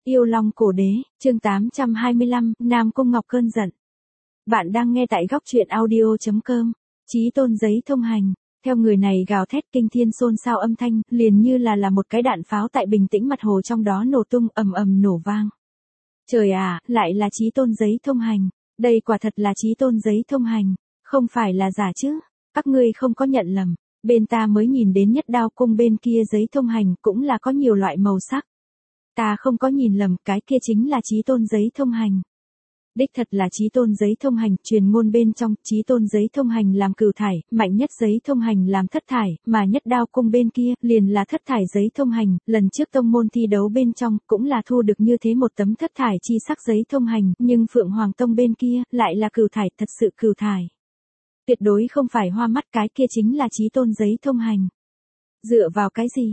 Yêu Long Cổ Đế, chương 825, Nam Cung Ngọc cơn giận. Bạn đang nghe tại góc truyện audio.com. Chí Tôn giấy thông hành. Theo người này gào thét kinh thiên xôn xao âm thanh, liền như là một cái đạn pháo tại bình tĩnh mặt hồ trong đó nổ tung ầm ầm nổ vang. Trời à, lại là Chí Tôn giấy thông hành. Đây quả thật là Chí Tôn giấy thông hành. Không phải là giả chứ. Các ngươi không có nhận lầm. Bên ta mới nhìn đến Nhất Đao Cung bên kia giấy thông hành cũng là có nhiều loại màu sắc. Ta không có nhìn lầm, cái kia chính là Chí Tôn giấy thông hành. Đích thật là Chí Tôn giấy thông hành, truyền ngôn bên trong, Chí Tôn giấy thông hành làm cửu thải, mạnh nhất giấy thông hành làm thất thải, mà Nhất Đao Cung bên kia, liền là thất thải giấy thông hành, lần trước tông môn thi đấu bên trong, cũng là thu được như thế một tấm thất thải chi sắc giấy thông hành, nhưng Phượng Hoàng Tông bên kia, lại là cửu thải, thật sự cửu thải. Tuyệt đối không phải hoa mắt, cái kia chính là Chí Tôn giấy thông hành. Dựa vào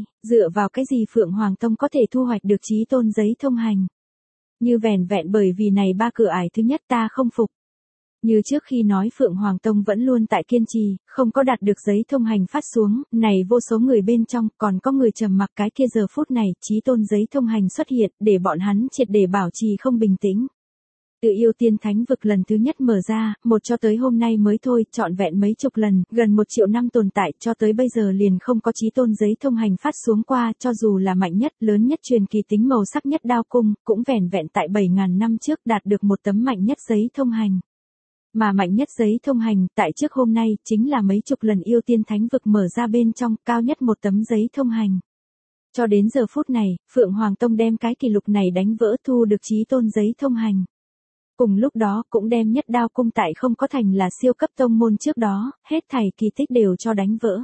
cái gì Phượng Hoàng Tông có thể thu hoạch được Chí Tôn giấy thông hành? Như vẻn vẹn bởi vì này ba cửa ải thứ nhất ta không phục. Như trước khi nói Phượng Hoàng Tông vẫn luôn tại kiên trì, không có đạt được giấy thông hành phát xuống, này vô số người bên trong, còn có người trầm mặc cái kia giờ phút này, Chí Tôn giấy thông hành xuất hiện, để bọn hắn triệt để bảo trì không bình tĩnh. Từ Yêu Tiên Thánh vực lần thứ nhất mở ra, một cho tới hôm nay mới thôi, trọn vẹn mấy chục lần, gần 1 triệu năm tồn tại, cho tới bây giờ liền không có Chí Tôn giấy thông hành phát xuống qua, cho dù là mạnh nhất, lớn nhất truyền kỳ tính màu sắc Nhất Đao Cung, cũng vẻn vẹn tại 7.000 năm trước đạt được một tấm mạnh nhất giấy thông hành. Mà mạnh nhất giấy thông hành, tại trước hôm nay, chính là mấy chục lần Yêu Tiên Thánh vực mở ra bên trong, cao nhất một tấm giấy thông hành. Cho đến giờ phút này, Phượng Hoàng Tông đem cái kỷ lục này đánh vỡ, thu được Chí Tôn giấy thông hành. Cùng lúc đó cũng đem Nhất Đao Cung tại không có thành là siêu cấp tông môn trước đó, hết thảy kỳ tích đều cho đánh vỡ.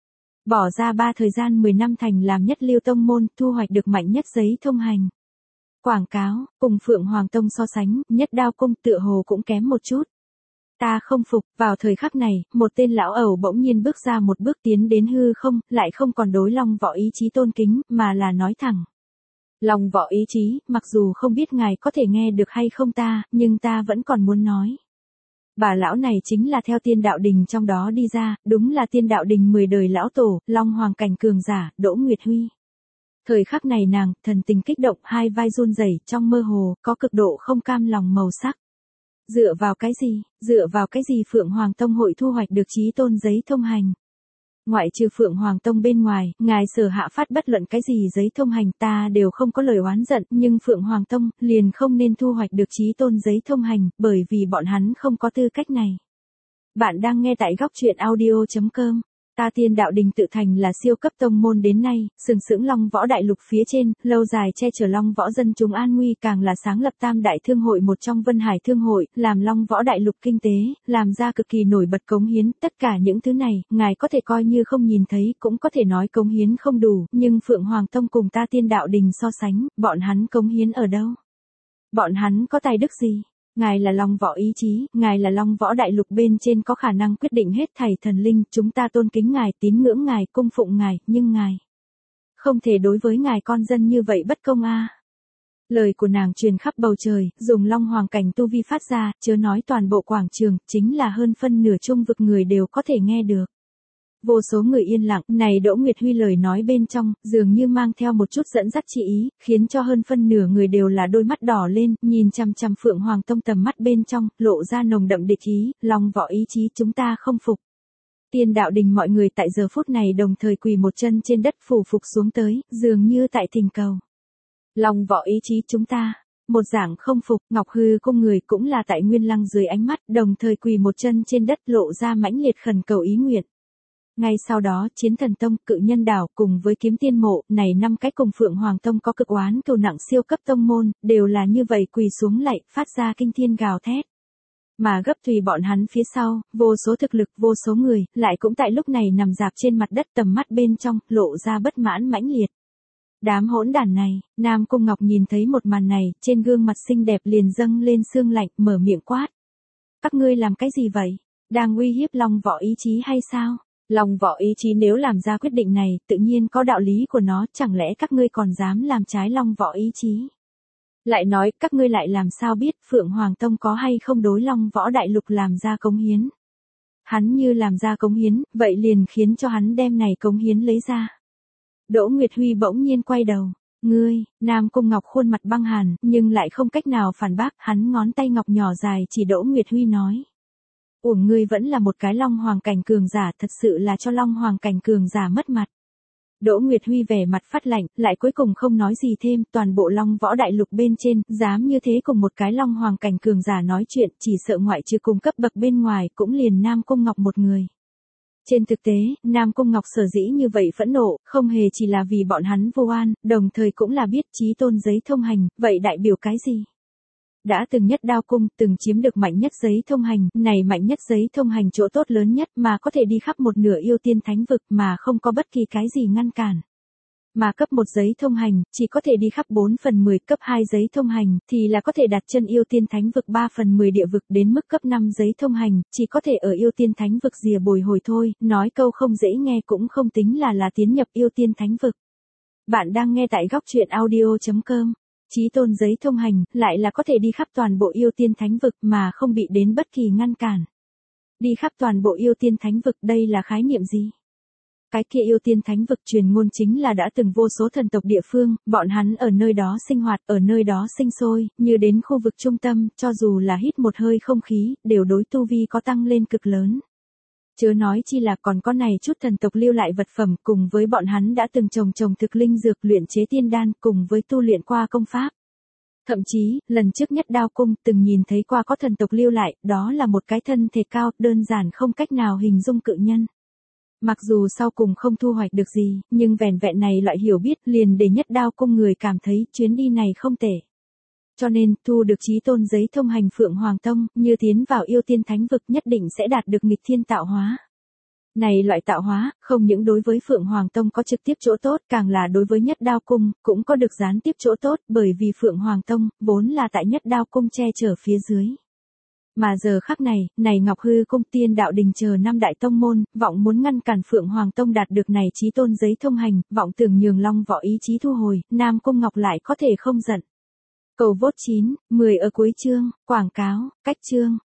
Bỏ ra 3 thời gian 10 năm thành làm nhất lưu tông môn, thu hoạch được mạnh nhất giấy thông hành. Quảng cáo, cùng Phượng Hoàng Tông so sánh, Nhất Đao Cung tựa hồ cũng kém một chút. Ta không phục, vào thời khắc này, một tên lão ẩu bỗng nhiên bước ra một bước tiến đến hư không, lại không còn đối Long Võ ý chí tôn kính, mà là nói thẳng. Long Võ ý chí, mặc dù không biết ngài có thể nghe được hay không ta, nhưng ta vẫn còn muốn nói. Bà lão này chính là theo Tiên Đạo Đình trong đó đi ra, đúng là Tiên Đạo Đình 10 đời lão tổ, Long Hoàng cảnh cường giả, Đỗ Nguyệt Huy. Thời khắc này nàng, thần tình kích động, hai vai run rẩy, trong mơ hồ, có cực độ không cam lòng màu sắc. Dựa vào cái gì Phượng Hoàng Tông hội thu hoạch được Chí Tôn giấy thông hành? Ngoại trừ Phượng Hoàng Tông bên ngoài, ngài Sở hạ phát bất luận cái gì giấy thông hành ta đều không có lời oán giận, nhưng Phượng Hoàng Tông liền không nên thu hoạch được Chí Tôn giấy thông hành, bởi vì bọn hắn không có tư cách này. Bạn đang nghe tại góc truyện audio.com. Ta Tiên Đạo Đình tự thành là siêu cấp tông môn đến nay, sừng sững Long Võ đại lục phía trên, lâu dài che chở Long Võ dân chúng an nguy, càng là sáng lập Tam Đại Thương hội một trong Vân Hải Thương hội, làm Long Võ đại lục kinh tế, làm ra cực kỳ nổi bật cống hiến, tất cả những thứ này, ngài có thể coi như không nhìn thấy, cũng có thể nói cống hiến không đủ, nhưng Phượng Hoàng Tông cùng ta Tiên Đạo Đình so sánh, bọn hắn cống hiến ở đâu? Bọn hắn có tài đức gì? Ngài là Long Võ ý chí, ngài là Long Võ đại lục bên trên có khả năng quyết định hết thảy thần linh, chúng ta tôn kính ngài, tín ngưỡng ngài, cung phụng ngài, nhưng ngài không thể đối với ngài con dân như vậy bất công a. Lời của nàng truyền khắp bầu trời, dùng Long Hoàng cảnh tu vi phát ra, chớ nói toàn bộ quảng trường, chính là hơn phân nửa trung vực người đều có thể nghe được. Vô số người yên lặng, này Đỗ Nguyệt Huy lời nói bên trong, dường như mang theo một chút dẫn dắt chi ý, khiến cho hơn phân nửa người đều là đôi mắt đỏ lên, nhìn chằm chằm Phượng Hoàng Tông tầm mắt bên trong, lộ ra nồng đậm địch ý, Long Võ ý chí chúng ta không phục. Tiên Đạo Đình mọi người tại giờ phút này đồng thời quỳ một chân trên đất phủ phục xuống tới, dường như tại thỉnh cầu. Long Võ ý chí chúng ta, một dạng không phục, Ngọc Hư Cung người cũng là tại Nguyên Lăng dưới ánh mắt, đồng thời quỳ một chân trên đất lộ ra mãnh liệt khẩn cầu ý nguyện. Ngay sau đó, Chiến Thần Tông, Cự Nhân Đảo cùng với Kiếm Tiên Mộ, này 5 cái cùng Phượng Hoàng Tông có cực oán cừu nặng siêu cấp tông môn, đều là như vậy quỳ xuống lạy, phát ra kinh thiên gào thét. Mà gấp tùy bọn hắn phía sau, vô số thực lực, vô số người, lại cũng tại lúc này nằm dạp trên mặt đất tầm mắt bên trong, lộ ra bất mãn mãnh liệt. Đám hỗn đản này, Nam Cung Ngọc nhìn thấy một màn này, trên gương mặt xinh đẹp liền dâng lên sương lạnh, mở miệng quát. Các ngươi làm cái gì vậy? Đang uy hiếp Long Võ ý chí hay sao? Long Võ ý chí nếu làm ra quyết định này, tự nhiên có đạo lý của nó, chẳng lẽ các ngươi còn dám làm trái Long Võ ý chí? Lại nói, các ngươi lại làm sao biết Phượng Hoàng Tông có hay không đối Long Võ đại lục làm ra cống hiến? Hắn như làm ra cống hiến, vậy liền khiến cho hắn đem này cống hiến lấy ra. Đỗ Nguyệt Huy bỗng nhiên quay đầu, Ngươi, Nam Cung Ngọc khuôn mặt băng hàn, nhưng lại không cách nào phản bác, hắn ngón tay ngọc nhỏ dài chỉ Đỗ Nguyệt Huy nói. Uổng ngươi vẫn là một cái Long Hoàng cảnh cường giả, thật sự là cho Long Hoàng cảnh cường giả mất mặt. Đỗ Nguyệt Huy vẻ mặt phát lạnh, lại cuối cùng không nói gì thêm, toàn bộ Long Võ Đại Lục bên trên, dám như thế cùng một cái Long Hoàng cảnh cường giả nói chuyện, chỉ sợ ngoại trừ cùng cấp bậc bên ngoài, cũng liền Nam Cung Ngọc một người. Trên thực tế, Nam Cung Ngọc sở dĩ như vậy phẫn nộ, không hề chỉ là vì bọn hắn vô an, đồng thời cũng là biết Chí Tôn giấy thông hành, vậy đại biểu cái gì? Đã từng nhất đao cung, từng chiếm được mạnh nhất giấy thông hành, này mạnh nhất giấy thông hành chỗ tốt lớn nhất mà có thể đi khắp một nửa yêu tiên thánh vực mà không có bất kỳ cái gì ngăn cản. Mà cấp 1 giấy thông hành, chỉ có thể đi khắp 4/10, cấp 2 giấy thông hành, thì là có thể đặt chân yêu tiên thánh vực 3/10 địa vực, đến mức cấp 5 giấy thông hành, chỉ có thể ở yêu tiên thánh vực rìa bồi hồi thôi, nói câu không dễ nghe cũng không tính là tiến nhập yêu tiên thánh vực. Bạn đang nghe tại góc truyện audio.com. Chí Tôn giấy thông hành, lại là có thể đi khắp toàn bộ yêu tiên thánh vực mà không bị đến bất kỳ ngăn cản. Đi khắp toàn bộ yêu tiên thánh vực, đây là khái niệm gì? Cái kia yêu tiên thánh vực truyền ngôn chính là đã từng vô số thần tộc địa phương, bọn hắn ở nơi đó sinh hoạt, ở nơi đó sinh sôi, như đến khu vực trung tâm, cho dù là hít một hơi không khí, đều đối tu vi có tăng lên cực lớn. Chớ nói chi là còn có này chút thần tộc lưu lại vật phẩm, cùng với bọn hắn đã từng trồng thực linh dược luyện chế tiên đan, cùng với tu luyện qua công pháp. Thậm chí, lần trước nhất đao cung từng nhìn thấy qua có thần tộc lưu lại, đó là một cái thân thể cao, đơn giản không cách nào hình dung cự nhân. Mặc dù sau cùng không thu hoạch được gì, nhưng vẻn vẹn này loại hiểu biết liền để nhất đao cung người cảm thấy chuyến đi này không tệ. Cho nên, thu được Chí Tôn giấy thông hành Phượng Hoàng Tông, như tiến vào yêu tiên thánh vực nhất định sẽ đạt được nghịch thiên tạo hóa. Này loại tạo hóa, không những đối với Phượng Hoàng Tông có trực tiếp chỗ tốt, càng là đối với nhất đao cung, cũng có được gián tiếp chỗ tốt, bởi vì Phượng Hoàng Tông, vốn là tại nhất đao cung che chở phía dưới. Mà giờ khắc này Ngọc Hư Cung Tiên Đạo Đình chờ 5 đại tông môn, vọng muốn ngăn cản Phượng Hoàng Tông đạt được này Chí Tôn giấy thông hành, vọng tưởng nhường Long Võ ý chí thu hồi, Nam Cung Ngọc lại có thể không giận. Cầu vote 9, 10 ở cuối chương, quảng cáo, cách chương.